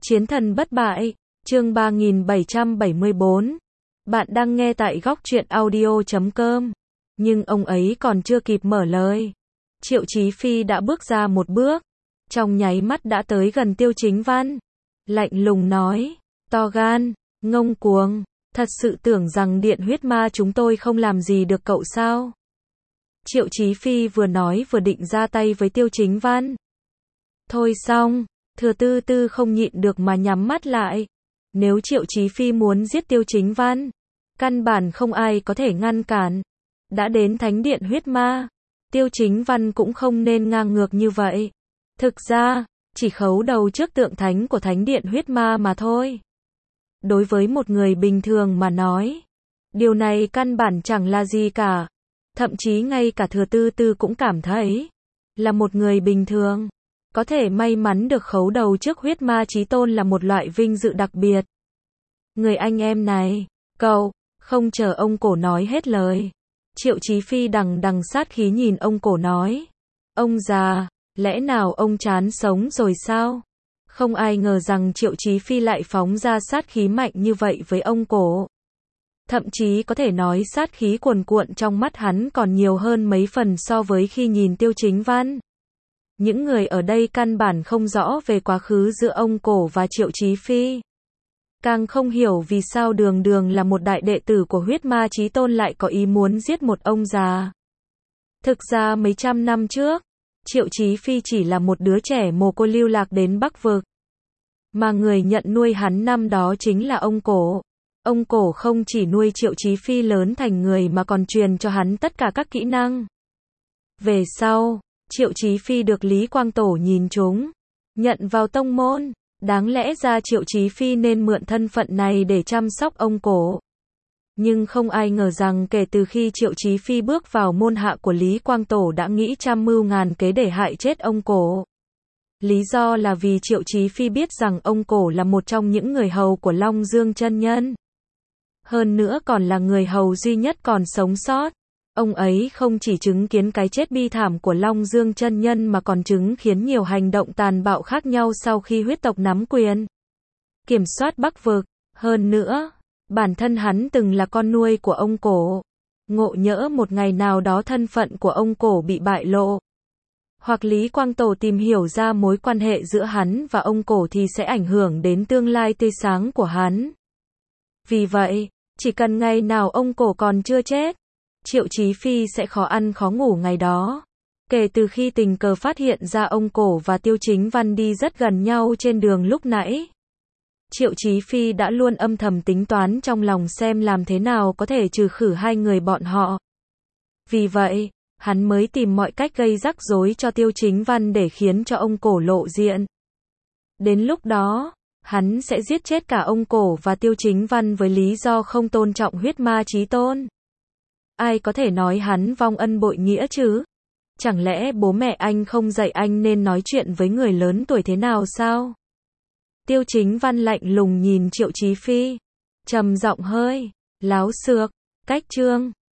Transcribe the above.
Chiến thần bất bại, chương 3774. Bạn đang nghe tại góc truyện audio.com. Nhưng ông ấy còn chưa kịp mở lời. Triệu Chí Phi đã bước ra một bước. Trong nháy mắt đã tới gần Tiêu Chính Văn. Lạnh lùng nói, to gan, ngông cuồng, thật sự tưởng rằng điện huyết ma chúng tôi không làm gì được cậu sao? Triệu Chí Phi vừa nói vừa định ra tay với Tiêu Chính Văn. Thôi xong, Thừa Tư Tư không nhịn được mà nhắm mắt lại. Nếu Triệu Chí Phi muốn giết Tiêu Chính Văn, căn bản không ai có thể ngăn cản. Đã đến thánh điện huyết ma, Tiêu Chính Văn cũng không nên ngang ngược như vậy. Thực ra, chỉ khấu đầu trước tượng thánh của thánh điện huyết ma mà thôi. Đối với một người bình thường mà nói, điều này căn bản chẳng là gì cả. Thậm chí ngay cả Thừa Tư Tư cũng cảm thấy, là một người bình thường, có thể may mắn được khấu đầu trước huyết ma chí tôn là một loại vinh dự đặc biệt. Người anh em này, cậu, không chờ ông cổ nói hết lời. Triệu Chí Phi đằng đằng sát khí nhìn ông cổ nói. Ông già, lẽ nào ông chán sống rồi sao? Không ai ngờ rằng Triệu Chí Phi lại phóng ra sát khí mạnh như vậy với ông cổ. Thậm chí có thể nói sát khí cuồn cuộn trong mắt hắn còn nhiều hơn mấy phần so với khi nhìn Tiêu Chính Văn. Những người ở đây căn bản không rõ về quá khứ giữa ông cổ và Triệu Chí Phi. Càng không hiểu vì sao Đường Đường là một đại đệ tử của huyết ma chí tôn lại có ý muốn giết một ông già. Thực ra mấy trăm năm trước, Triệu Chí Phi chỉ là một đứa trẻ mồ côi lưu lạc đến Bắc Vực. Mà người nhận nuôi hắn năm đó chính là ông cổ. Ông cổ không chỉ nuôi Triệu Chí Phi lớn thành người mà còn truyền cho hắn tất cả các kỹ năng. Về sau, Triệu Chí Phi được Lý Quang Tổ nhìn trúng, nhận vào tông môn. Đáng lẽ ra Triệu Chí Phi nên mượn thân phận này để chăm sóc ông cổ. Nhưng không ai ngờ rằng kể từ khi Triệu Chí Phi bước vào môn hạ của Lý Quang Tổ đã nghĩ trăm mưu ngàn kế để hại chết ông cổ. Lý do là vì Triệu Chí Phi biết rằng ông cổ là một trong những người hầu của Long Dương chân nhân. Hơn nữa còn là người hầu duy nhất còn sống sót. Ông ấy không chỉ chứng kiến cái chết bi thảm của Long Dương chân nhân mà còn chứng kiến nhiều hành động tàn bạo khác nhau sau khi huyết tộc nắm quyền, kiểm soát Bắc Vực. Hơn nữa, bản thân hắn từng là con nuôi của ông cổ. Ngộ nhỡ một ngày nào đó thân phận của ông cổ bị bại lộ, hoặc Lý Quang Tổ tìm hiểu ra mối quan hệ giữa hắn và ông cổ thì sẽ ảnh hưởng đến tương lai tươi sáng của hắn. Vì vậy, chỉ cần ngày nào ông cổ còn chưa chết, Triệu Chí Phi sẽ khó ăn khó ngủ ngày đó. Kể từ khi tình cờ phát hiện ra ông cổ và Tiêu Chính Văn đi rất gần nhau trên đường lúc nãy, Triệu Chí Phi đã luôn âm thầm tính toán trong lòng xem làm thế nào có thể trừ khử hai người bọn họ. Vì vậy, hắn mới tìm mọi cách gây rắc rối cho Tiêu Chính Văn để khiến cho ông cổ lộ diện. Đến lúc đó, hắn sẽ giết chết cả ông cổ và Tiêu Chính Văn với lý do không tôn trọng huyết ma chí tôn. Ai có thể nói hắn vong ân bội nghĩa chứ? Chẳng lẽ bố mẹ anh không dạy anh nên nói chuyện với người lớn tuổi thế nào sao? Tiêu Chính Văn lạnh lùng nhìn Triệu Chí Phi, trầm giọng hơi láo xược, cách chương